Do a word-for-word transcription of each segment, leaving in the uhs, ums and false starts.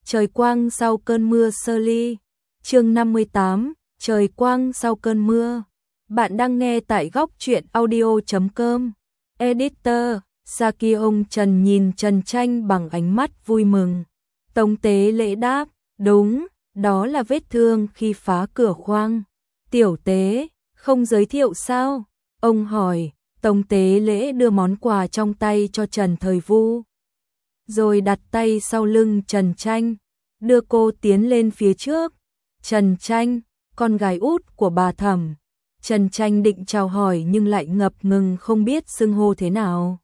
Trời quang sau cơn mưa sơ ly. Chương năm mươi tám, trời quang sau cơn mưa. Bạn đang nghe tại góc truyện audio chấm com. Editor, Sakyong Trần nhìn Trần Tranh bằng ánh mắt vui mừng. Tống Tế Lễ đáp, đúng, đó là vết thương khi phá cửa khoang. Tiểu Tế, không giới thiệu sao? Ông hỏi. Tống Tế Lễ đưa món quà trong tay cho Trần Thời Vu, rồi đặt tay sau lưng Trần Tranh, đưa cô tiến lên phía trước. Trần Tranh, con gái út của bà Thẩm. Trần Tranh định chào hỏi nhưng lại ngập ngừng không biết xưng hô thế nào.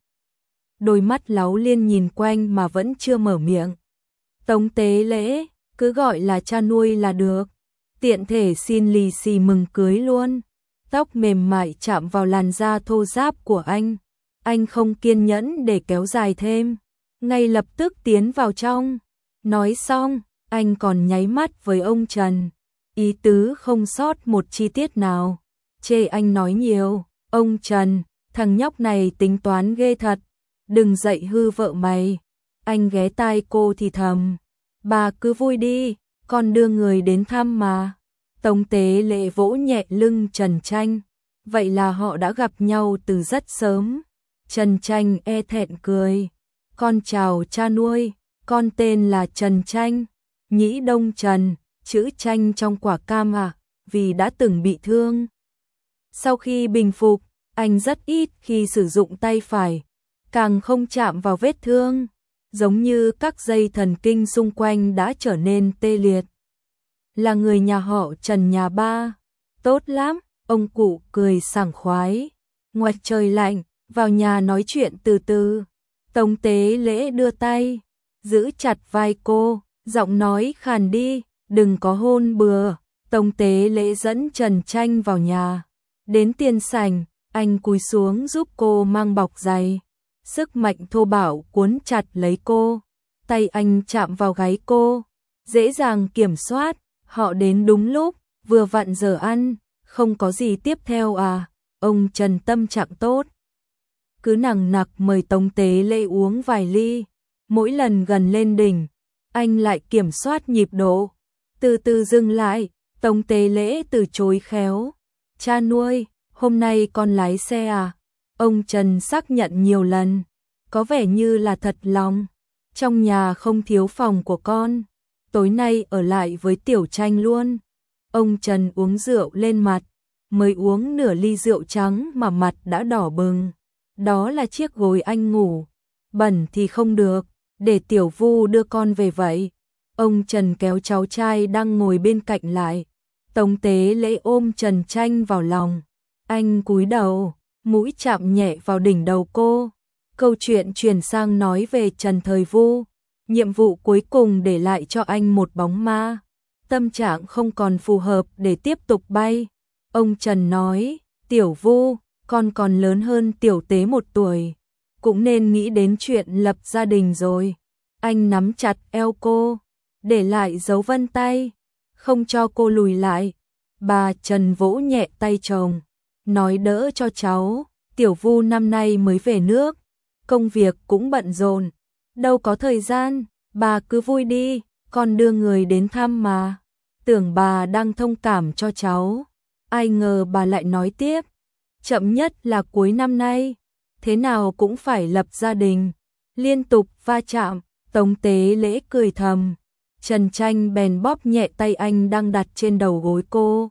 Đôi mắt láu liên nhìn quanh mà vẫn chưa mở miệng. Tống Tế Lễ, cứ gọi là cha nuôi là được. Tiện thể xin lì xì mừng cưới luôn. Tóc mềm mại chạm vào làn da thô ráp của anh. Anh không kiên nhẫn để kéo dài thêm, ngay lập tức tiến vào trong. Nói xong, anh còn nháy mắt với ông Trần, ý tứ không sót một chi tiết nào. Chê anh nói nhiều. Ông Trần, thằng nhóc này tính toán ghê thật, đừng dạy hư vợ mày. Anh ghé tai cô thì thầm, bà cứ vui đi, con đưa người đến thăm mà. Tống Tế Lễ vỗ nhẹ lưng Trần Tranh, vậy là họ đã gặp nhau từ rất sớm. Trần Tranh e thẹn cười, con chào cha nuôi, con tên là Trần Tranh, Nhĩ Đông Trần, chữ Tranh trong quả cam à, vì đã từng bị thương. Sau khi bình phục, anh rất ít khi sử dụng tay phải, càng không chạm vào vết thương, giống như các dây thần kinh xung quanh đã trở nên tê liệt. Là người nhà họ Trần nhà ba. Tốt lắm, ông cụ cười sảng khoái. Ngoài trời lạnh, vào nhà nói chuyện từ từ. Tống Tế Lễ đưa tay, giữ chặt vai cô, giọng nói khàn đi, đừng có hôn bừa. Tống Tế Lễ dẫn Trần Tranh vào nhà. Đến tiền sảnh, anh cúi xuống giúp cô mang bọc giày. Sức mạnh thô bạo cuốn chặt lấy cô. Tay anh chạm vào gáy cô, dễ dàng kiểm soát. Họ đến đúng lúc, vừa vặn giờ ăn, không có gì tiếp theo à? Ông Trần tâm trạng tốt, cứ nằng nặc mời Tống Tế Lễ uống vài ly. Mỗi lần gần lên đỉnh, anh lại kiểm soát nhịp độ, từ từ dừng lại. Tống Tế Lễ từ chối khéo, cha nuôi, hôm nay con lái xe à? Ông Trần xác nhận nhiều lần, có vẻ như là thật lòng. Trong nhà không thiếu phòng của con, tối nay ở lại với Tiểu Tranh luôn. Ông Trần uống rượu lên mặt, mới uống nửa ly rượu trắng mà mặt đã đỏ bừng. Đó là chiếc gối anh ngủ, bẩn thì không được, để Tiểu Vu đưa con về vậy. Ông Trần kéo cháu trai đang ngồi bên cạnh lại. Tống Tế Lễ ôm Trần Tranh vào lòng, anh cúi đầu, mũi chạm nhẹ vào đỉnh đầu cô. Câu chuyện chuyển sang nói về Trần Thời Vu. Nhiệm vụ cuối cùng để lại cho anh một bóng ma. Tâm trạng không còn phù hợp để tiếp tục bay. Ông Trần nói, Tiểu Vu, con còn lớn hơn Tiểu Tế một tuổi, cũng nên nghĩ đến chuyện lập gia đình rồi. Anh nắm chặt eo cô, để lại dấu vân tay, không cho cô lùi lại. Bà Trần vỗ nhẹ tay chồng, nói đỡ cho cháu. Tiểu Vu năm nay mới về nước, công việc cũng bận rộn, đâu có thời gian, bà cứ vui đi, con đưa người đến thăm mà. Tưởng bà đang thông cảm cho cháu, ai ngờ bà lại nói tiếp, chậm nhất là cuối năm nay, thế nào cũng phải lập gia đình. Liên tục va chạm, Tống Tế Lễ cười thầm. Trần Tranh bèn bóp nhẹ tay anh đang đặt trên đầu gối cô,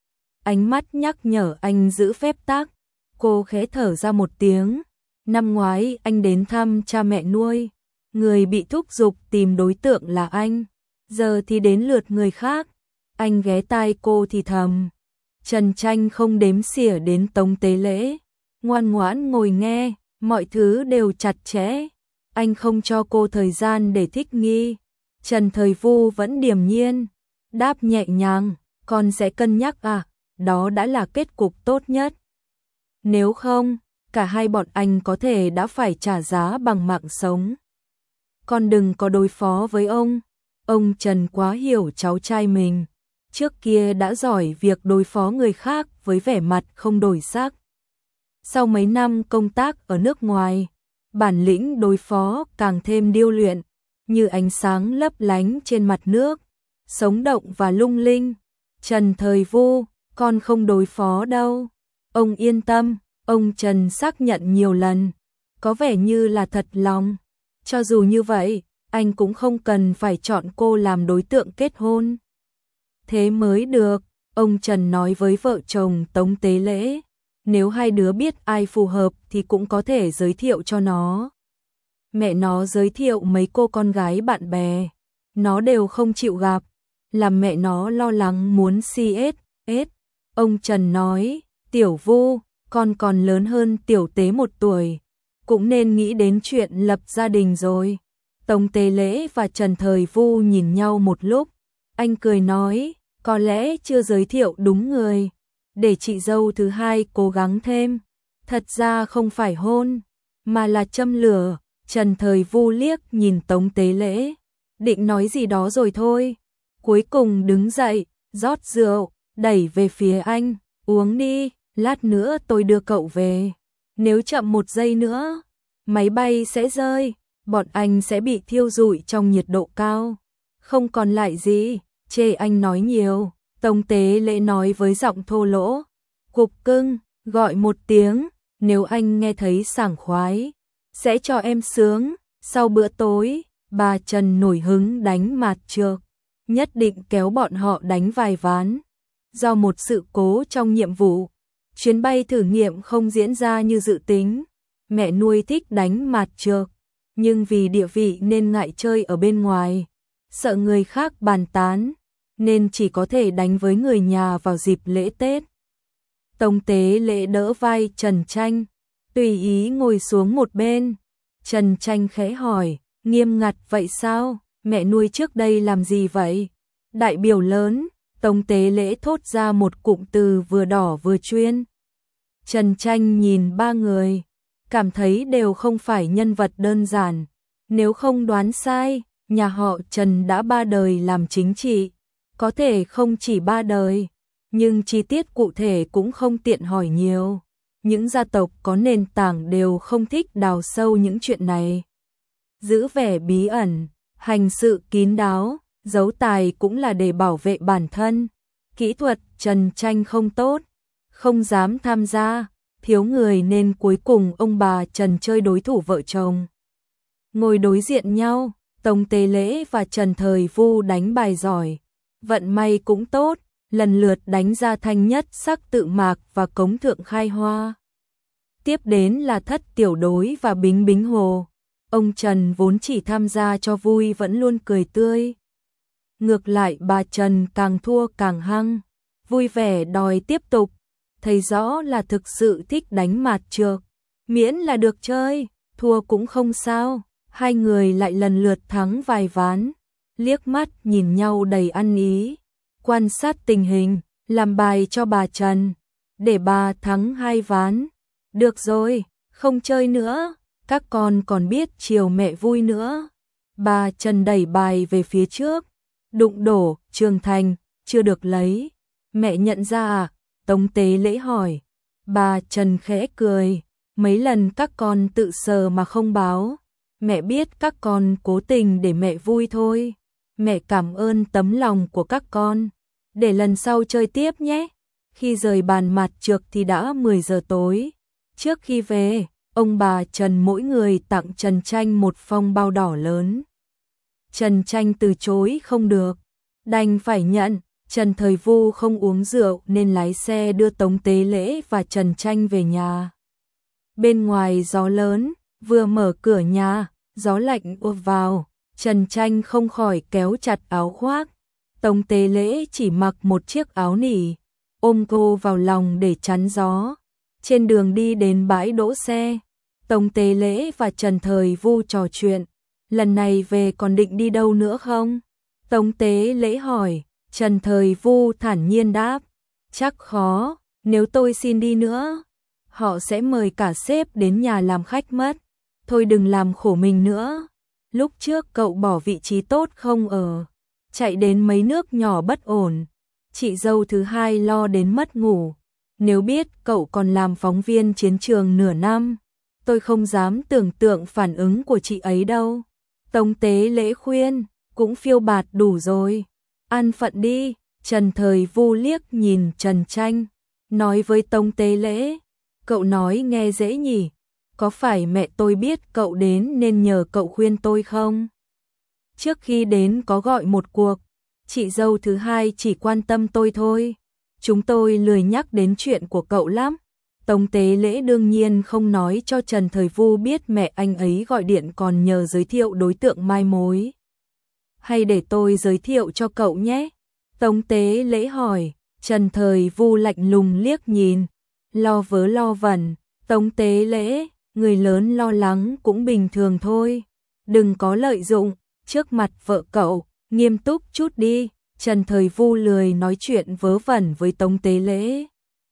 ánh mắt nhắc nhở anh giữ phép tắc. Cô khẽ thở ra một tiếng. Năm ngoái anh đến thăm cha mẹ nuôi, người bị thúc giục tìm đối tượng là anh, giờ thì đến lượt người khác. Anh ghé tai cô thì thầm. Trần Tranh không đếm xỉa đến Tống Tế Lễ, ngoan ngoãn ngồi nghe, mọi thứ đều chặt chẽ. Anh không cho cô thời gian để thích nghi. Trần Thời Vu vẫn điềm nhiên, đáp nhẹ nhàng, con sẽ cân nhắc à, đó đã là kết cục tốt nhất. Nếu không, cả hai bọn anh có thể đã phải trả giá bằng mạng sống. Con đừng có đối phó với ông. Ông Trần quá hiểu cháu trai mình, trước kia đã giỏi việc đối phó người khác với vẻ mặt không đổi sắc. Sau mấy năm công tác ở nước ngoài, bản lĩnh đối phó càng thêm điêu luyện, như ánh sáng lấp lánh trên mặt nước, sống động và lung linh. Trần Thời Vu, con không đối phó đâu. Ông yên tâm, ông Trần xác nhận nhiều lần, có vẻ như là thật lòng. Cho dù như vậy, anh cũng không cần phải chọn cô làm đối tượng kết hôn. Thế mới được, ông Trần nói với vợ chồng Tống Tế Lễ. Nếu hai đứa biết ai phù hợp thì cũng có thể giới thiệu cho nó. Mẹ nó giới thiệu mấy cô con gái bạn bè, nó đều không chịu gặp, làm mẹ nó lo lắng muốn xê ét ét. Ông Trần nói, Tiểu Vu, con còn lớn hơn Tiểu Tế một tuổi, cũng nên nghĩ đến chuyện lập gia đình rồi. Tống Tế Lễ và Trần Thời Vu nhìn nhau một lúc, anh cười nói, có lẽ chưa giới thiệu đúng người, để chị dâu thứ hai cố gắng thêm. Thật ra không phải hôn, mà là châm lửa. Trần Thời Vu liếc nhìn Tống Tế Lễ, định nói gì đó rồi thôi. Cuối cùng đứng dậy, rót rượu, đẩy về phía anh, uống đi, lát nữa tôi đưa cậu về. Nếu chậm một giây nữa, máy bay sẽ rơi, bọn anh sẽ bị thiêu rụi trong nhiệt độ cao. Không còn lại gì, chê anh nói nhiều. Tống Tế Lễ nói với giọng thô lỗ, cục cưng, gọi một tiếng, nếu anh nghe thấy sảng khoái, sẽ cho em sướng. Sau bữa tối, bà Trần nổi hứng đánh mạt trược, nhất định kéo bọn họ đánh vài ván. Do một sự cố trong nhiệm vụ, chuyến bay thử nghiệm không diễn ra như dự tính. Mẹ nuôi thích đánh mạt trược, nhưng vì địa vị nên ngại chơi ở bên ngoài, sợ người khác bàn tán, nên chỉ có thể đánh với người nhà vào dịp lễ Tết. Tống Tế Lễ đỡ vai Trần Tranh, tùy ý ngồi xuống một bên. Trần Tranh khẽ hỏi, nghiêm ngặt vậy sao? Mẹ nuôi trước đây làm gì vậy? Đại biểu lớn. Tống Tế Lễ thốt ra một cụm từ vừa đỏ vừa chuyên. Trần Tranh nhìn ba người, cảm thấy đều không phải nhân vật đơn giản. Nếu không đoán sai, nhà họ Trần đã ba đời làm chính trị. Có thể không chỉ ba đời, nhưng chi tiết cụ thể cũng không tiện hỏi nhiều. Những gia tộc có nền tảng đều không thích đào sâu những chuyện này. Giữ vẻ bí ẩn, hành sự kín đáo, giấu tài cũng là để bảo vệ bản thân. Kỹ thuật Trần Tranh không tốt, không dám tham gia, thiếu người nên cuối cùng ông bà Trần chơi đối thủ vợ chồng. Ngồi đối diện nhau, Tống Tế Lễ và Trần Thời Vu đánh bài giỏi, vận may cũng tốt, lần lượt đánh ra thanh nhất sắc tự mạc và cống thượng khai hoa. Tiếp đến là thất tiểu đối và bính bính hồ. Ông Trần vốn chỉ tham gia cho vui vẫn luôn cười tươi. Ngược lại bà Trần càng thua càng hăng, vui vẻ đòi tiếp tục, thấy rõ là thực sự thích đánh mạt trược. Miễn là được chơi, thua cũng không sao. Hai người lại lần lượt thắng vài ván, liếc mắt nhìn nhau đầy ăn ý. Quan sát tình hình, làm bài cho bà Trần, để bà thắng hai ván. Được rồi, không chơi nữa, các con còn biết chiều mẹ vui nữa. Bà Trần đẩy bài về phía trước, đụng đổ, Trường Thành, chưa được lấy. Mẹ nhận ra à? Tống Tế Lễ hỏi. Bà Trần khẽ cười, mấy lần các con tự sờ mà không báo. Mẹ biết các con cố tình để mẹ vui thôi. Mẹ cảm ơn tấm lòng của các con. Để lần sau chơi tiếp nhé. Khi rời bàn mặt trược thì đã mười giờ tối. Trước khi về, ông bà Trần mỗi người tặng Trần Tranh một phong bao đỏ lớn. Trần Tranh từ chối không được, đành phải nhận. Trần Thời Vu không uống rượu nên lái xe đưa Tống Tế Lễ và Trần Tranh về nhà. Bên ngoài gió lớn, vừa mở cửa nhà, gió lạnh ùa vào, Trần Tranh không khỏi kéo chặt áo khoác. Tống Tế Lễ chỉ mặc một chiếc áo nỉ, ôm cô vào lòng để chắn gió. Trên đường đi đến bãi đỗ xe, Tống Tế Lễ và Trần Thời Vu trò chuyện. Lần này về còn định đi đâu nữa không? Tống Tế Lễ hỏi. Trần Thời Vu thản nhiên đáp. Chắc khó, nếu tôi xin đi nữa, họ sẽ mời cả sếp đến nhà làm khách mất. Thôi đừng làm khổ mình nữa. Lúc trước cậu bỏ vị trí tốt không ở, chạy đến mấy nước nhỏ bất ổn. Chị dâu thứ hai lo đến mất ngủ. Nếu biết cậu còn làm phóng viên chiến trường nửa năm, tôi không dám tưởng tượng phản ứng của chị ấy đâu. Tống Tế Lễ khuyên, cũng phiêu bạt đủ rồi, an phận đi. Trần Thời Vu liếc nhìn Trần Tranh, nói với Tống Tế Lễ, cậu nói nghe dễ nhỉ, có phải mẹ tôi biết cậu đến nên nhờ cậu khuyên tôi không? Trước khi đến có gọi một cuộc, chị dâu thứ hai chỉ quan tâm tôi thôi, chúng tôi lười nhắc đến chuyện của cậu lắm. Tống Tế Lễ đương nhiên không nói cho Trần Thời Vu biết mẹ anh ấy gọi điện còn nhờ giới thiệu đối tượng mai mối. Hay để tôi giới thiệu cho cậu nhé? Tống Tế Lễ hỏi. Trần Thời Vu lạnh lùng liếc nhìn, lo vớ lo vẩn. Tống Tế Lễ, người lớn lo lắng cũng bình thường thôi, đừng có lợi dụng, trước mặt vợ cậu, nghiêm túc chút đi. Trần Thời Vu lười nói chuyện vớ vẩn với Tống Tế Lễ.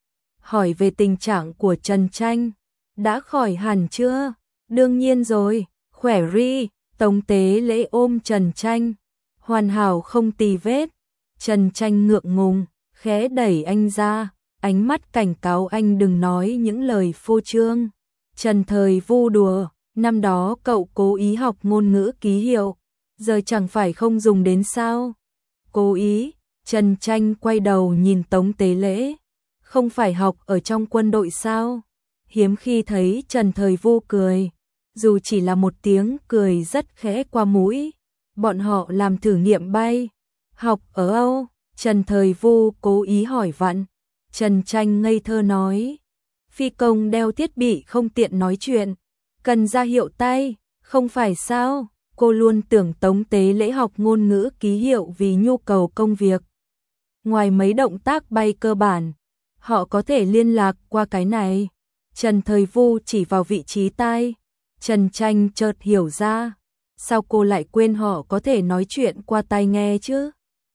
Hỏi về tình trạng của Trần Tranh, đã khỏi hẳn chưa? Đương nhiên rồi, khỏe ri. Tống Tế Lễ ôm Trần Tranh, hoàn hảo không tì vết. Trần Tranh ngượng ngùng, khẽ đẩy anh ra, ánh mắt cảnh cáo anh đừng nói những lời phô trương. Trần Thời Vu đùa, năm đó cậu cố ý học ngôn ngữ ký hiệu, giờ chẳng phải không dùng đến sao? Cố ý? Trần Tranh quay đầu nhìn Tống Tế Lễ, không phải học ở trong quân đội sao? Hiếm khi thấy Trần Thời Vu cười, dù chỉ là một tiếng cười rất khẽ qua mũi. Bọn họ làm thử nghiệm bay, học ở Âu. Trần Thời Vu cố ý hỏi vặn. Trần Tranh ngây thơ nói, phi công đeo thiết bị không tiện nói chuyện, cần ra hiệu tay, không phải sao? Cô luôn tưởng Tống Tế Lễ học ngôn ngữ ký hiệu vì nhu cầu công việc. Ngoài mấy động tác bay cơ bản, họ có thể liên lạc qua cái này. Trần Thời Vu chỉ vào vị trí tai. Trần Tranh chợt hiểu ra, sao cô lại quên họ có thể nói chuyện qua tai nghe chứ?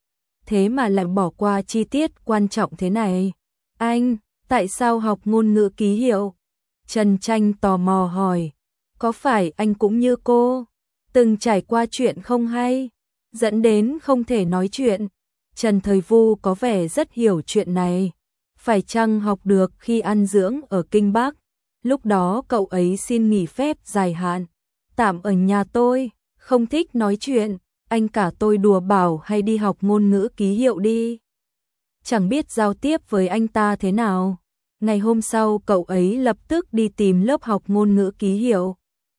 Thế mà lại bỏ qua chi tiết quan trọng thế này. Anh, tại sao học ngôn ngữ ký hiệu? Trần Tranh tò mò hỏi, có phải anh cũng như cô, từng trải qua chuyện không hay, dẫn đến không thể nói chuyện? Trần Thời Vu có vẻ rất hiểu chuyện này. Phải chăng học được khi ăn dưỡng ở Kinh Bắc? Lúc đó cậu ấy xin nghỉ phép dài hạn, tạm ở nhà tôi, không thích nói chuyện. Anh cả tôi đùa bảo hay đi học ngôn ngữ ký hiệu đi. Chẳng biết giao tiếp với anh ta thế nào. Ngày hôm sau cậu ấy lập tức đi tìm lớp học ngôn ngữ ký hiệu.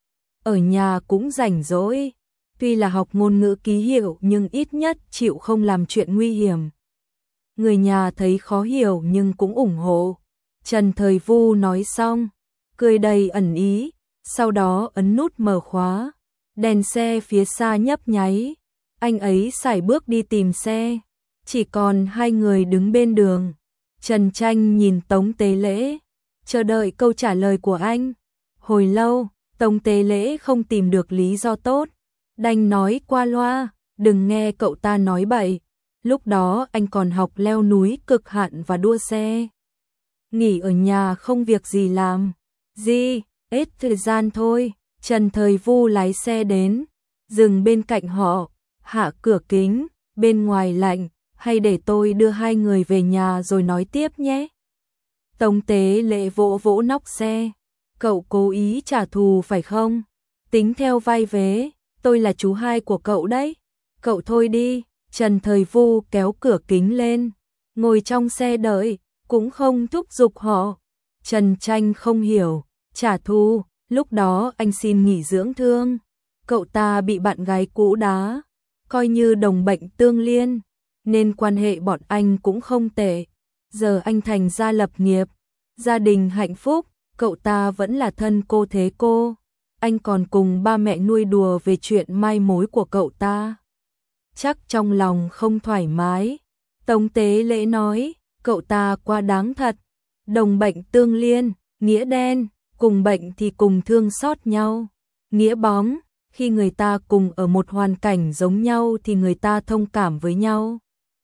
Ở nhà cũng rảnh rỗi. Tuy là học ngôn ngữ ký hiệu nhưng ít nhất chịu không làm chuyện nguy hiểm. Người nhà thấy khó hiểu nhưng cũng ủng hộ. Trần Thời Vu nói xong, cười đầy ẩn ý, sau đó ấn nút mở khóa. Đèn xe phía xa nhấp nháy. Anh ấy sải bước đi tìm xe. Chỉ còn hai người đứng bên đường. Trần Tranh nhìn Tống Tế Lễ, chờ đợi câu trả lời của anh. Hồi lâu, Tống Tế Lễ không tìm được lý do tốt, đành nói qua loa, đừng nghe cậu ta nói bậy. Lúc đó anh còn học leo núi cực hạn và đua xe. Nghỉ ở nhà không việc gì làm. Gì, ít thời gian thôi. Trần Thời Vu lái xe đến, dừng bên cạnh họ, hạ cửa kính, bên ngoài lạnh, hay để tôi đưa hai người về nhà rồi nói tiếp nhé. Tống Tế Lễ vỗ vỗ nóc xe, cậu cố ý trả thù phải không? Tính theo vai vế, tôi là chú hai của cậu đấy. Cậu thôi đi. Trần Thời Vu kéo cửa kính lên, ngồi trong xe đợi, cũng không thúc giục họ. Trần Tranh không hiểu, trả thù, lúc đó anh xin nghỉ dưỡng thương. Cậu ta bị bạn gái cũ đá, coi như đồng bệnh tương liên, nên quan hệ bọn anh cũng không tệ. Giờ anh thành gia lập nghiệp, gia đình hạnh phúc, cậu ta vẫn là thân cô thế cô. Anh còn cùng ba mẹ nuôi đùa về chuyện mai mối của cậu ta. Chắc trong lòng không thoải mái. Tống Tế Lễ nói, cậu ta quá đáng thật. Đồng bệnh tương liên, nghĩa đen, cùng bệnh thì cùng thương xót nhau. Nghĩa bóng, khi người ta cùng ở một hoàn cảnh giống nhau thì người ta thông cảm với nhau.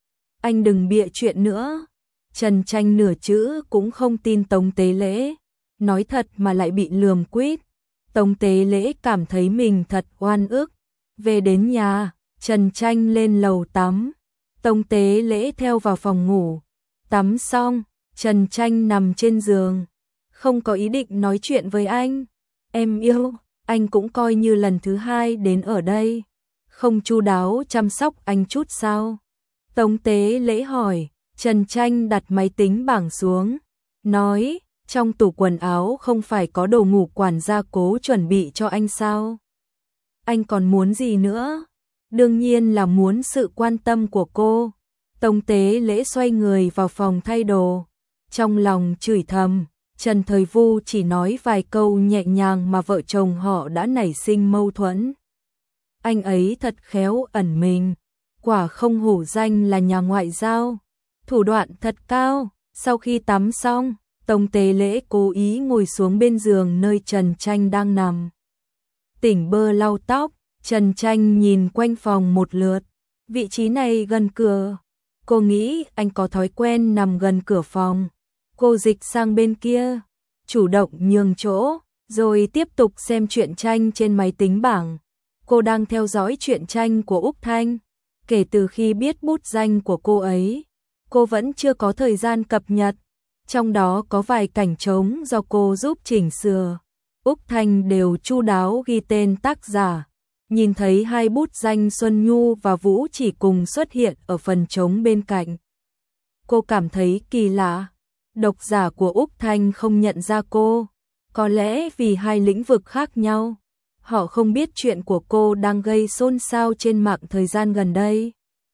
Anh đừng bịa chuyện nữa. Trần Tranh nửa chữ cũng không tin Tống Tế Lễ. Nói thật mà lại bị lườm quýt. Tống Tế Lễ cảm thấy mình thật oan ức. Về đến nhà, Trần Tranh lên lầu tắm. Tống Tế Lễ theo vào phòng ngủ. Tắm xong, Trần Tranh nằm trên giường. Không có ý định nói chuyện với anh. Em yêu, anh cũng coi như lần thứ hai đến ở đây, không chu đáo chăm sóc anh chút sao? Tống Tế Lễ hỏi. Trần Tranh đặt máy tính bảng xuống, nói, trong tủ quần áo không phải có đồ ngủ quản gia cố chuẩn bị cho anh sao? Anh còn muốn gì nữa? Đương nhiên là muốn sự quan tâm của cô. Tống Tế Lễ xoay người vào phòng thay đồ, trong lòng chửi thầm, Trần Thời Vu chỉ nói vài câu nhẹ nhàng mà vợ chồng họ đã nảy sinh mâu thuẫn. Anh ấy thật khéo ẩn mình, quả không hổ danh là nhà ngoại giao, thủ đoạn thật cao. Sau khi tắm xong, Tống Tế Lễ cố ý ngồi xuống bên giường nơi Trần Tranh đang nằm. Tỉnh bơ lau tóc, Trần Tranh nhìn quanh phòng một lượt, vị trí này gần cửa. Cô nghĩ anh có thói quen nằm gần cửa phòng. Cô dịch sang bên kia, chủ động nhường chỗ, rồi tiếp tục xem truyện tranh trên máy tính bảng. Cô đang theo dõi truyện tranh của Úc Thanh. Kể từ khi biết bút danh của cô ấy, cô vẫn chưa có thời gian cập nhật. Trong đó có vài cảnh trống do cô giúp chỉnh sửa. Úc Thanh đều chu đáo ghi tên tác giả. Nhìn thấy hai bút danh Xuân Nhu và Vũ Chỉ cùng xuất hiện ở phần trống bên cạnh. Cô cảm thấy kỳ lạ. Độc giả của Úc Thanh không nhận ra cô. Có lẽ vì hai lĩnh vực khác nhau. Họ không biết chuyện của cô đang gây xôn xao trên mạng thời gian gần đây.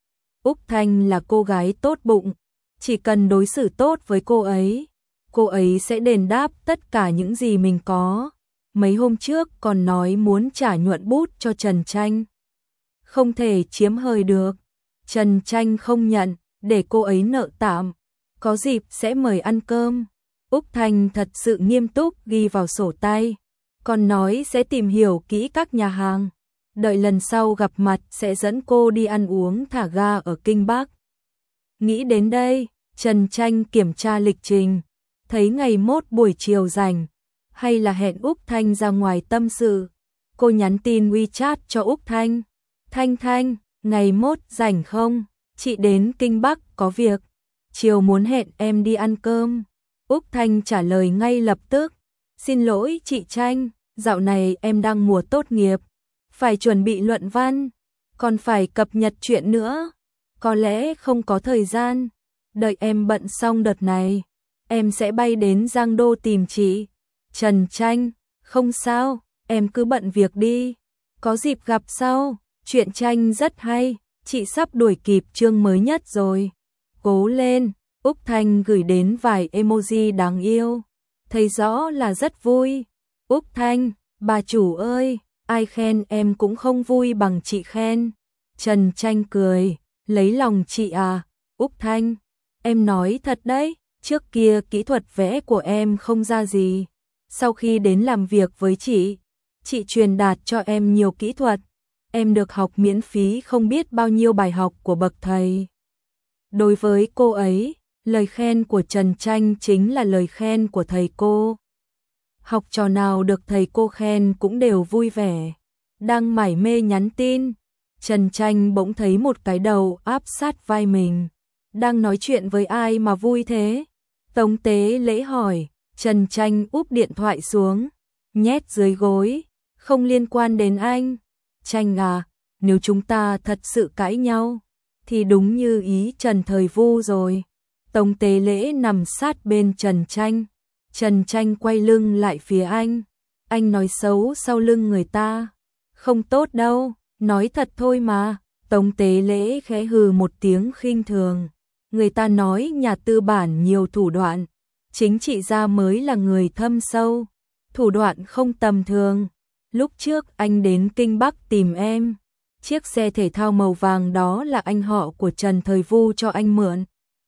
Úc Thanh là cô gái tốt bụng. Chỉ cần đối xử tốt với cô ấy, cô ấy sẽ đền đáp tất cả những gì mình có. Mấy hôm trước còn nói muốn trả nhuận bút cho Trần Tranh. Không thể chiếm hời được. Trần Tranh không nhận, để cô ấy nợ tạm. Có dịp sẽ mời ăn cơm. Úc Thanh thật sự nghiêm túc ghi vào sổ tay. Còn nói sẽ tìm hiểu kỹ các nhà hàng. Đợi lần sau gặp mặt sẽ dẫn cô đi ăn uống thả ga ở Kinh Bắc. Nghĩ đến đây, Trần Tranh kiểm tra lịch trình. Thấy ngày mốt buổi chiều rảnh. Hay là hẹn Úc Thanh ra ngoài tâm sự. Cô nhắn tin WeChat cho Úc Thanh. Thanh Thanh, ngày mốt rảnh không? Chị đến Kinh Bắc có việc. Chiều muốn hẹn em đi ăn cơm. Úc Thanh trả lời ngay lập tức. Xin lỗi chị Tranh, dạo này em đang mùa tốt nghiệp. Phải chuẩn bị luận văn. Còn phải cập nhật chuyện nữa. Có lẽ không có thời gian. Đợi em bận xong đợt này, em sẽ bay đến Giang Đô tìm chị. Trần Tranh, không sao, em cứ bận việc đi. Có dịp gặp sau, truyện tranh rất hay, chị sắp đuổi kịp chương mới nhất rồi. Cố lên, Úc Thanh gửi đến vài emoji đáng yêu. Thấy rõ là rất vui. Úc Thanh, bà chủ ơi, ai khen em cũng không vui bằng chị khen. Trần Tranh cười, lấy lòng chị à. Úc Thanh, em nói thật đấy, trước kia kỹ thuật vẽ của em không ra gì. Sau khi đến làm việc với chị, chị truyền đạt cho em nhiều kỹ thuật. Em được học miễn phí không biết bao nhiêu bài học của bậc thầy. Đối với cô ấy, lời khen của Trần Tranh chính là lời khen của thầy cô. Học trò nào được thầy cô khen cũng đều vui vẻ. Đang mải mê nhắn tin, Trần Tranh bỗng thấy một cái đầu áp sát vai mình. Đang nói chuyện với ai mà vui thế? Tống Tế Lễ hỏi. Trần Tranh úp điện thoại xuống, nhét dưới gối. Không liên quan đến anh. Tranh à, nếu chúng ta thật sự cãi nhau, thì đúng như ý Trần Thời Vu rồi. Tống Tế Lễ nằm sát bên Trần Tranh. Trần Tranh quay lưng lại phía anh. Anh nói xấu sau lưng người ta. Không tốt đâu, nói thật thôi mà. Tống Tế Lễ khẽ hừ một tiếng khinh thường. Người ta nói nhà tư bản nhiều thủ đoạn. Chính trị gia mới là người thâm sâu. Thủ đoạn không tầm thường. Lúc trước anh đến Kinh Bắc tìm em. Chiếc xe thể thao màu vàng đó là anh họ của Trần Thời Vu cho anh mượn.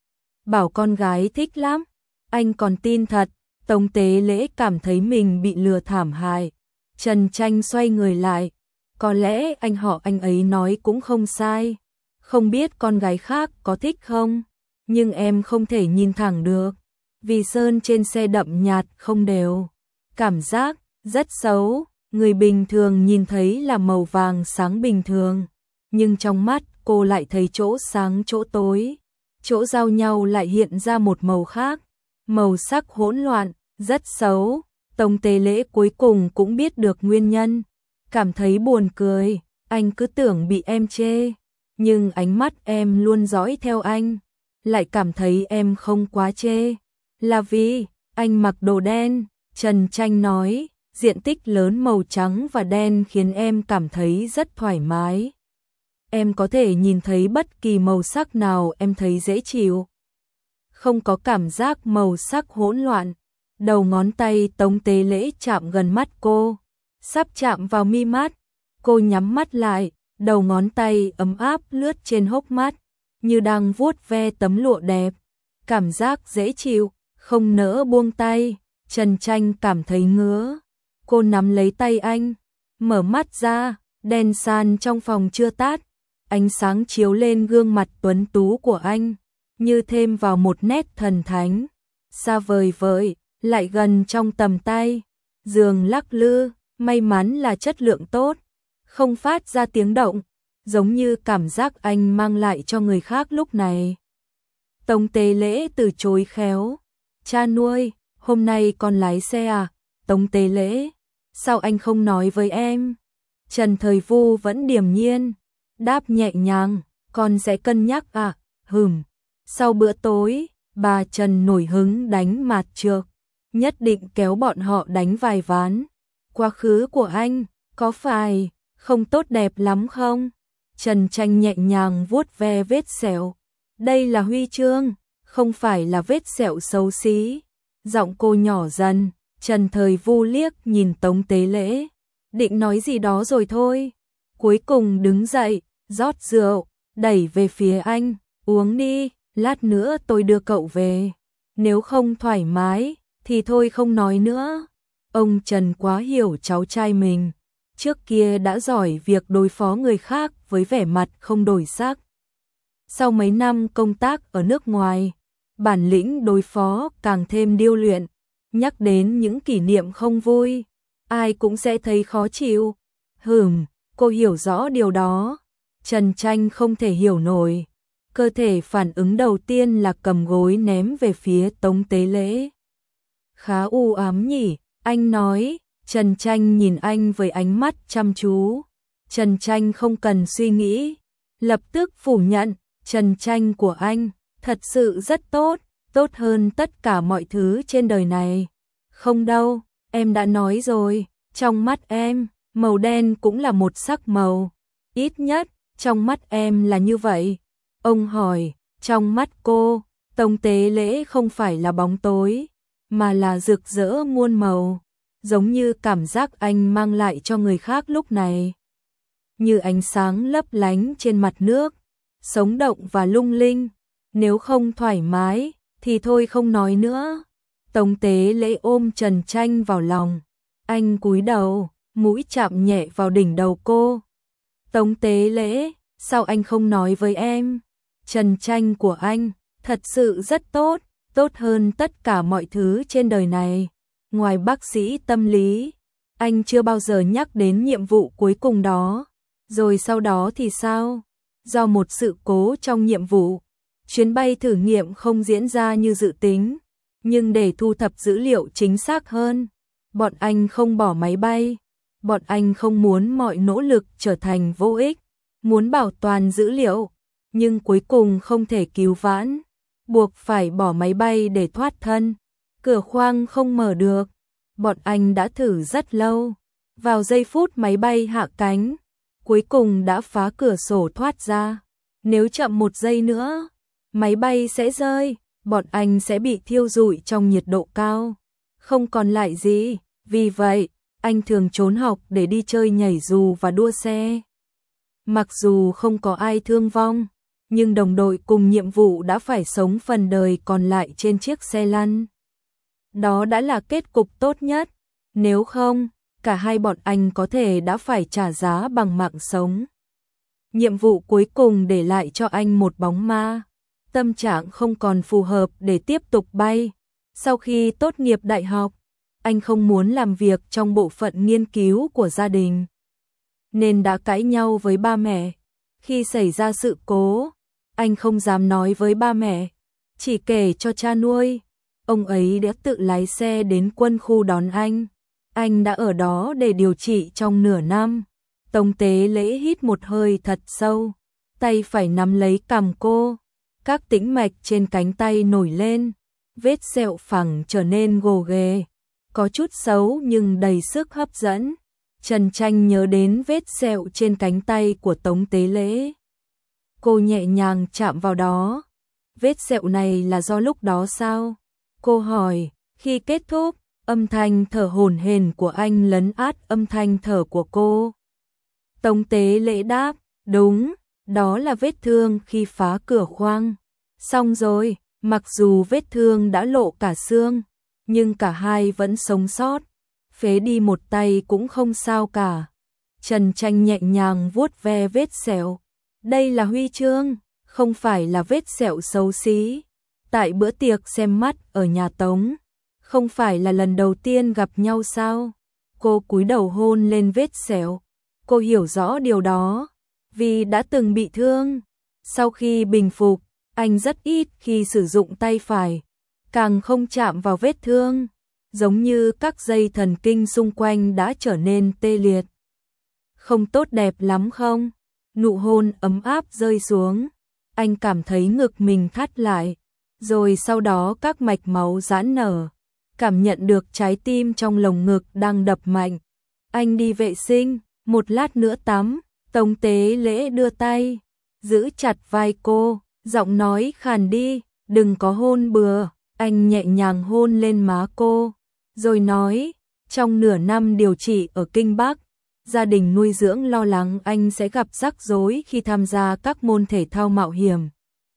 Bảo con gái thích lắm. Anh còn tin thật. Tống Tế Lễ cảm thấy mình bị lừa thảm hại. Trần Tranh xoay người lại. Có lẽ anh họ anh ấy nói cũng không sai. Không biết con gái khác có thích không? Nhưng em không thể nhìn thẳng được. Vì sơn trên xe đậm nhạt không đều. Cảm giác rất xấu. Người bình thường nhìn thấy là màu vàng sáng bình thường. Nhưng trong mắt cô lại thấy chỗ sáng chỗ tối. Chỗ giao nhau lại hiện ra một màu khác. Màu sắc hỗn loạn, rất xấu. Tống Tế Lễ cuối cùng cũng biết được nguyên nhân, cảm thấy buồn cười, anh cứ tưởng bị em chê, nhưng ánh mắt em luôn dõi theo anh, lại cảm thấy em không quá chê, là vì anh mặc đồ đen. Trần Tranh nói, diện tích lớn màu trắng và đen khiến em cảm thấy rất thoải mái. Em có thể nhìn thấy bất kỳ màu sắc nào em thấy dễ chịu. Không có cảm giác màu sắc hỗn loạn. Đầu ngón tay Tống Tế Lễ chạm gần mắt cô, sắp chạm vào mi mắt. Cô nhắm mắt lại, đầu ngón tay ấm áp lướt trên hốc mắt, như đang vuốt ve tấm lụa đẹp. Cảm giác dễ chịu, không nỡ buông tay. Trần Tranh cảm thấy ngứa. Cô nắm lấy tay anh, mở mắt ra, đèn sàn trong phòng chưa tắt. Ánh sáng chiếu lên gương mặt tuấn tú của anh, như thêm vào một nét thần thánh. Xa vời vợi, lại gần trong tầm tay. Giường lắc lư, may mắn là chất lượng tốt, không phát ra tiếng động, giống như cảm giác anh mang lại cho người khác lúc này. Tống Tế Lễ từ chối khéo. Cha nuôi, hôm nay con lái xe à? Tống Tế Lễ, sao anh không nói với em? Trần Thời Vu vẫn điềm nhiên, đáp nhẹ nhàng, con sẽ cân nhắc à? Hừm. Sau bữa tối, bà Trần nổi hứng đánh mạt trược, nhất định kéo bọn họ đánh vài ván. Quá khứ của anh, có phải không tốt đẹp lắm không? Trần Tranh nhẹ nhàng vuốt ve vết sẹo. Đây là huy chương, không phải là vết sẹo xấu xí. Giọng cô nhỏ dần. Trần Thời Vu liếc nhìn Tống Tế Lễ, định nói gì đó rồi thôi. Cuối cùng đứng dậy, rót rượu, đẩy về phía anh, uống đi, lát nữa tôi đưa cậu về. Nếu không thoải mái, thì thôi không nói nữa. Ông Trần quá hiểu cháu trai mình, trước kia đã giỏi việc đối phó người khác với vẻ mặt không đổi sắc. Sau mấy năm công tác ở nước ngoài, bản lĩnh đối phó càng thêm điêu luyện. Nhắc đến những kỷ niệm không vui, ai cũng sẽ thấy khó chịu. Hừm, cô hiểu rõ điều đó. Trần Tranh không thể hiểu nổi. Cơ thể phản ứng đầu tiên là cầm gối ném về phía Tống Tế Lễ. Khá u ám nhỉ, anh nói. Trần Tranh nhìn anh với ánh mắt chăm chú. Trần Tranh không cần suy nghĩ, lập tức phủ nhận. Trần Tranh của anh thật sự rất tốt, tốt hơn tất cả mọi thứ trên đời này. Không đâu, em đã nói rồi, trong mắt em, màu đen cũng là một sắc màu. Ít nhất, trong mắt em là như vậy. Ông hỏi, trong mắt cô, Tống Tế Lễ không phải là bóng tối, mà là rực rỡ muôn màu, giống như cảm giác anh mang lại cho người khác lúc này. Như ánh sáng lấp lánh trên mặt nước, sống động và lung linh. Nếu không thoải mái, thì thôi không nói nữa. Tống Tế Lễ ôm Trần Tranh vào lòng. Anh cúi đầu, mũi chạm nhẹ vào đỉnh đầu cô. Tống Tế Lễ, sao anh không nói với em? Trần Tranh của anh, thật sự rất tốt, tốt hơn tất cả mọi thứ trên đời này. Ngoài bác sĩ tâm lý, anh chưa bao giờ nhắc đến nhiệm vụ cuối cùng đó. Rồi sau đó thì sao? Do một sự cố trong nhiệm vụ, chuyến bay thử nghiệm không diễn ra như dự tính, nhưng để thu thập dữ liệu chính xác hơn, bọn anh không bỏ máy bay. Bọn anh không muốn mọi nỗ lực trở thành vô ích, muốn bảo toàn dữ liệu, nhưng cuối cùng không thể cứu vãn, buộc phải bỏ máy bay để thoát thân. Cửa khoang không mở được, bọn anh đã thử rất lâu. Vào giây phút máy bay hạ cánh, cuối cùng đã phá cửa sổ thoát ra. Nếu chậm một giây nữa, máy bay sẽ rơi, bọn anh sẽ bị thiêu rụi trong nhiệt độ cao, không còn lại gì. Vì vậy, anh thường trốn học để đi chơi nhảy dù và đua xe. Mặc dù không có ai thương vong, nhưng đồng đội cùng nhiệm vụ đã phải sống phần đời còn lại trên chiếc xe lăn. Đó đã là kết cục tốt nhất, nếu không, cả hai bọn anh có thể đã phải trả giá bằng mạng sống. Nhiệm vụ cuối cùng để lại cho anh một bóng ma, tâm trạng không còn phù hợp để tiếp tục bay. Sau khi tốt nghiệp đại học, anh không muốn làm việc trong bộ phận nghiên cứu của gia đình, nên đã cãi nhau với ba mẹ. Khi xảy ra sự cố, anh không dám nói với ba mẹ, chỉ kể cho cha nuôi. ông ấy đã tự lái xe đến quân khu đón anh. Anh đã ở đó để điều trị trong nửa năm. Tống Tế Lễ hít một hơi thật sâu, tay phải nắm lấy cằm cô. Các tĩnh mạch trên cánh tay nổi lên, vết sẹo phẳng trở nên gồ ghề, có chút xấu nhưng đầy sức hấp dẫn. Trần Tranh nhớ đến vết sẹo trên cánh tay của Tống Tế Lễ. Cô nhẹ nhàng chạm vào đó. Vết sẹo này là do lúc đó sao? Cô hỏi. Khi kết thúc, âm thanh thở hổn hển của anh lấn át âm thanh thở của cô. Tống Tế Lễ đáp, đúng, đó là vết thương khi phá cửa khoang. Xong rồi, mặc dù vết thương đã lộ cả xương, nhưng cả hai vẫn sống sót. Phế đi một tay cũng không sao cả. Trần Tranh nhẹ nhàng vuốt ve vết sẹo. Đây là huy chương, không phải là vết sẹo xấu xí. Tại bữa tiệc xem mắt ở nhà Tống, không phải là lần đầu tiên gặp nhau sao? Cô cúi đầu hôn lên vết sẹo. Cô hiểu rõ điều đó, vì đã từng bị thương. Sau khi bình phục, anh rất ít khi sử dụng tay phải, càng không chạm vào vết thương, giống như các dây thần kinh xung quanh đã trở nên tê liệt. Không tốt đẹp lắm không? Nụ hôn ấm áp rơi xuống, anh cảm thấy ngực mình thắt lại, rồi sau đó các mạch máu giãn nở, cảm nhận được trái tim trong lồng ngực đang đập mạnh. Anh đi vệ sinh, một lát nữa tắm. Tống Tế Lễ đưa tay, giữ chặt vai cô, giọng nói khàn đi, đừng có hôn bừa. Anh nhẹ nhàng hôn lên má cô, rồi nói, trong nửa năm điều trị ở Kinh Bắc, gia đình nuôi dưỡng lo lắng anh sẽ gặp rắc rối khi tham gia các môn thể thao mạo hiểm,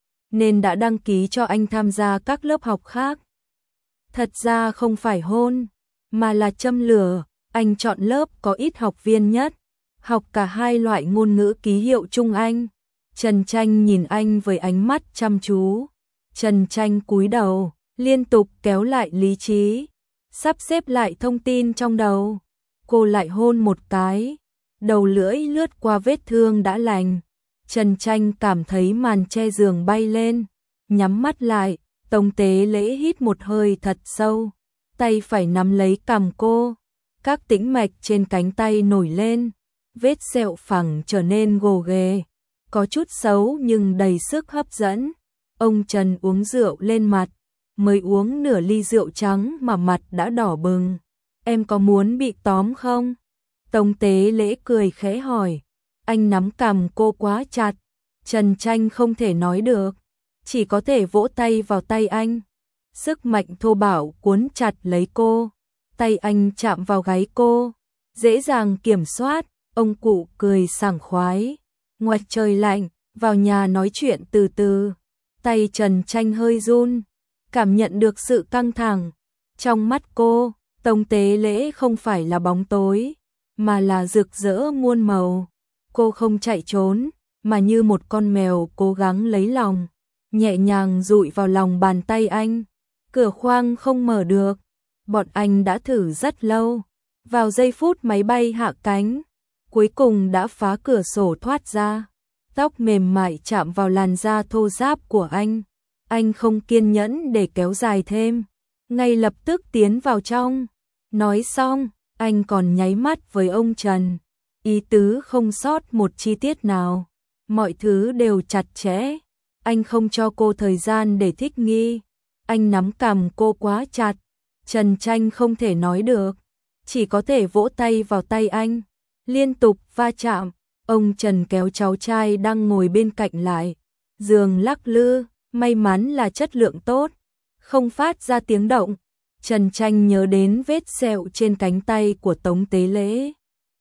nên đã đăng ký cho anh tham gia các lớp học khác. Thật ra không phải hôn, mà là châm lửa. Anh chọn lớp có ít học viên nhất, học cả hai loại ngôn ngữ ký hiệu Trung Anh. Trần Tranh nhìn anh với ánh mắt chăm chú. Trần Tranh cúi đầu, liên tục kéo lại lý trí, sắp xếp lại thông tin trong đầu. Cô lại hôn một cái, đầu lưỡi lướt qua vết thương đã lành. Trần Tranh cảm thấy màn che giường bay lên, nhắm mắt lại. Tống Tế Lễ hít một hơi thật sâu, tay phải nắm lấy cằm cô. Các tĩnh mạch trên cánh tay nổi lên, vết sẹo phẳng trở nên gồ ghề, có chút xấu nhưng đầy sức hấp dẫn. Ông Trần uống rượu lên mặt, mới uống nửa ly rượu trắng mà mặt đã đỏ bừng. Em có muốn bị tóm không? Tống Tế Lễ cười khẽ hỏi. Anh nắm cằm cô quá chặt, Trần Tranh không thể nói được, chỉ có thể vỗ tay vào tay anh. Sức mạnh thô bạo cuốn chặt lấy cô, tay anh chạm vào gáy cô, dễ dàng kiểm soát. Ông cụ cười sảng khoái. Ngoài trời lạnh, vào nhà nói chuyện từ từ. Tay Trần Tranh hơi run, cảm nhận được sự căng thẳng. Trong mắt cô, Tống Tế Lễ không phải là bóng tối, mà là rực rỡ muôn màu. Cô không chạy trốn, mà như một con mèo cố gắng lấy lòng, nhẹ nhàng dụi vào lòng bàn tay anh. Cửa khoang không mở được, bọn anh đã thử rất lâu. Vào giây phút máy bay hạ cánh, cuối cùng đã phá cửa sổ thoát ra. Tóc mềm mại chạm vào làn da thô ráp của anh. Anh không kiên nhẫn để kéo dài thêm, ngay lập tức tiến vào trong. Nói xong, anh còn nháy mắt với ông Trần, ý tứ không sót một chi tiết nào. Mọi thứ đều chặt chẽ. Anh không cho cô thời gian để thích nghi. Anh nắm cằm cô quá chặt. Trần Tranh không thể nói được, chỉ có thể vỗ tay vào tay anh, liên tục va chạm. Ông Trần kéo cháu trai đang ngồi bên cạnh lại. Giường lắc lư, may mắn là chất lượng tốt, không phát ra tiếng động. Trần Tranh nhớ đến vết sẹo trên cánh tay của Tống Tế Lễ.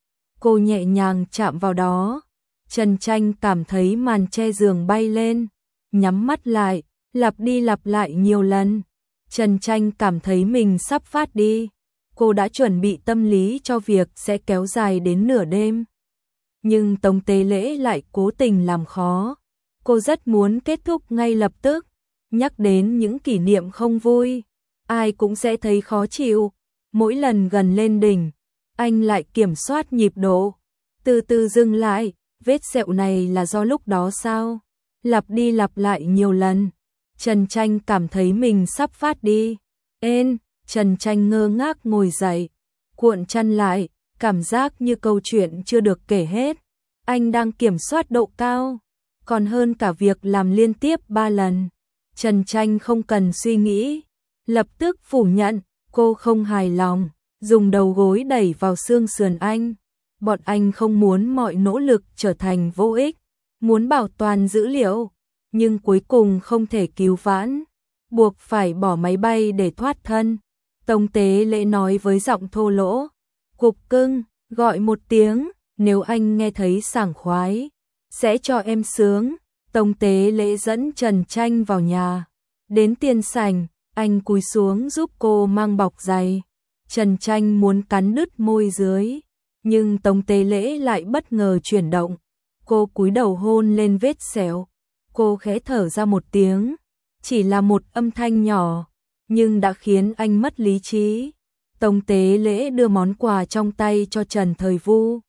Cô nhẹ nhàng chạm vào đó. Trần Tranh cảm thấy màn che giường bay lên, nhắm mắt lại, lặp đi lặp lại nhiều lần. Trần Tranh cảm thấy mình sắp phát đi. Cô đã chuẩn bị tâm lý cho việc sẽ kéo dài đến nửa đêm. Nhưng Tống Tế Lễ lại cố tình làm khó. Cô rất muốn kết thúc ngay lập tức. Nhắc đến những kỷ niệm không vui, ai cũng sẽ thấy khó chịu. Mỗi lần gần lên đỉnh, anh lại kiểm soát nhịp độ, từ từ dừng lại. Vết sẹo này là do lúc đó sao? Lặp đi lặp lại nhiều lần. Trần Tranh cảm thấy mình sắp phát đi. Ên, Trần Tranh ngơ ngác ngồi dậy, cuộn chăn lại, cảm giác như câu chuyện chưa được kể hết. Anh đang kiểm soát độ cao, còn hơn cả việc làm liên tiếp ba lần. Trần Tranh không cần suy nghĩ, lập tức phủ nhận, cô không hài lòng, dùng đầu gối đẩy vào xương sườn anh. Bọn anh không muốn mọi nỗ lực trở thành vô ích, muốn bảo toàn dữ liệu, nhưng cuối cùng không thể cứu vãn, buộc phải bỏ máy bay để thoát thân. Tống Tế Lễ nói với giọng thô lỗ, cục cưng, gọi một tiếng, nếu anh nghe thấy sảng khoái, sẽ cho em sướng. Tống Tế Lễ dẫn Trần Tranh vào nhà, đến tiền sảnh, anh cúi xuống giúp cô mang bọc giày. Trần Tranh muốn cắn đứt môi dưới, nhưng Tống Tế Lễ lại bất ngờ chuyển động. Cô cúi đầu hôn lên vết sẹo, cô khẽ thở ra một tiếng, chỉ là một âm thanh nhỏ, nhưng đã khiến anh mất lý trí. Tống Tế Lễ đưa món quà trong tay cho Trần Thời Vu,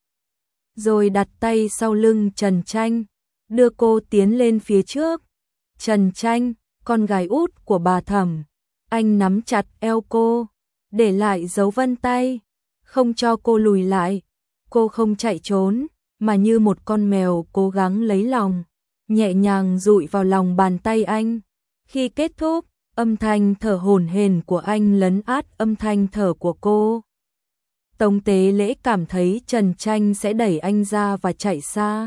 rồi đặt tay sau lưng Trần Tranh, đưa cô tiến lên phía trước. Trần Tranh, con gái út của bà Thẩm. Anh nắm chặt eo cô, để lại dấu vân tay, không cho cô lùi lại. Cô không chạy trốn, mà như một con mèo cố gắng lấy lòng, nhẹ nhàng dụi vào lòng bàn tay anh. Khi kết thúc, âm thanh thở hổn hển của anh lấn át âm thanh thở của cô. Tống Tế Lễ cảm thấy Trần Tranh sẽ đẩy anh ra và chạy xa,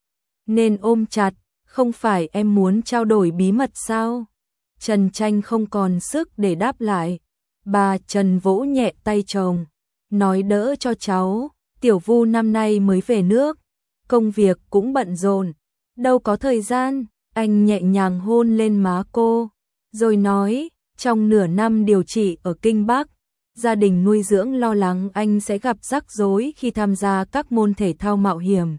nên ôm chặt. Không phải em muốn trao đổi bí mật sao? Trần Tranh không còn sức để đáp lại. Bà Trần vỗ nhẹ tay chồng, nói đỡ cho cháu. Tiểu Vu năm nay mới về nước, công việc cũng bận rộn, đâu có thời gian. Anh nhẹ nhàng hôn lên má cô, rồi nói, trong nửa năm điều trị ở Kinh Bắc, gia đình nuôi dưỡng lo lắng anh sẽ gặp rắc rối khi tham gia các môn thể thao mạo hiểm,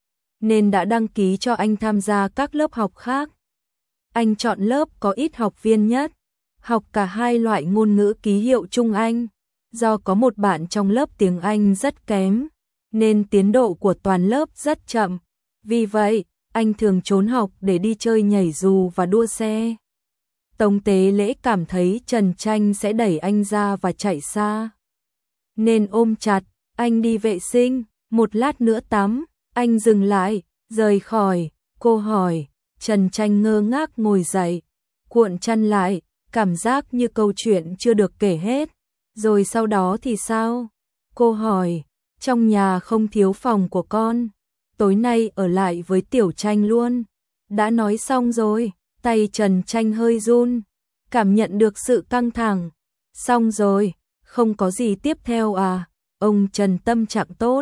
nên đã đăng ký cho anh tham gia các lớp học khác. Anh chọn lớp có ít học viên nhất, học cả hai loại ngôn ngữ ký hiệu Trung Anh. Do có một bạn trong lớp tiếng Anh rất kém, nên tiến độ của toàn lớp rất chậm. Vì vậy, anh thường trốn học để đi chơi nhảy dù và đua xe. Tống Tế Lễ cảm thấy Trần Tranh sẽ đẩy anh ra và chạy xa, nên ôm chặt. Anh đi vệ sinh, một lát nữa tắm. Anh dừng lại, rời khỏi. Cô hỏi. Trần Tranh ngơ ngác ngồi dậy, cuộn chăn lại, cảm giác như câu chuyện chưa được kể hết. Rồi sau đó thì sao? Cô hỏi. Trong nhà không thiếu phòng của con, tối nay ở lại với Tiểu Tranh luôn. Đã nói xong rồi. Tay Trần Tranh hơi run, cảm nhận được sự căng thẳng. Xong rồi, không có gì tiếp theo à? Ông Trần tâm trạng tốt,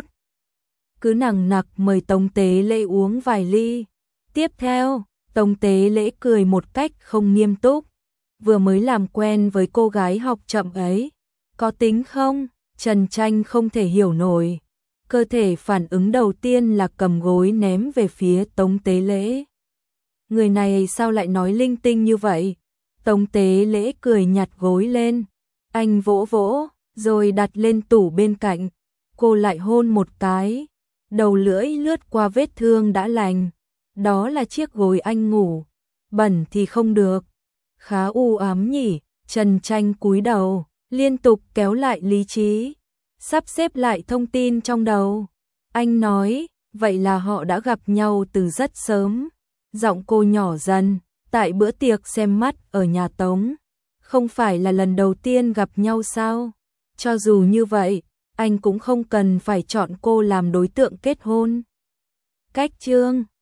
cứ nằng nặc mời Tống Tế Lễ uống vài ly. Tiếp theo, Tống Tế Lễ cười một cách không nghiêm túc. Vừa mới làm quen với cô gái học chậm ấy, có tính không? Trần Tranh không thể hiểu nổi. Cơ thể phản ứng đầu tiên là cầm gối ném về phía Tống Tế Lễ. Người này sao lại nói linh tinh như vậy? Tống Tế Lễ cười nhặt gối lên. Anh vỗ vỗ, rồi đặt lên tủ bên cạnh. Cô lại hôn một cái. Đầu lưỡi lướt qua vết thương đã lành. Đó là chiếc gối anh ngủ. Bẩn thì không được. Khá u ám nhỉ? Trần Tranh cúi đầu, liên tục kéo lại lý trí, sắp xếp lại thông tin trong đầu. Anh nói, vậy là họ đã gặp nhau từ rất sớm. Giọng cô nhỏ dần, tại bữa tiệc xem mắt ở nhà Tống. Không phải là lần đầu tiên gặp nhau sao? Cho dù như vậy, anh cũng không cần phải chọn cô làm đối tượng kết hôn. Cách chương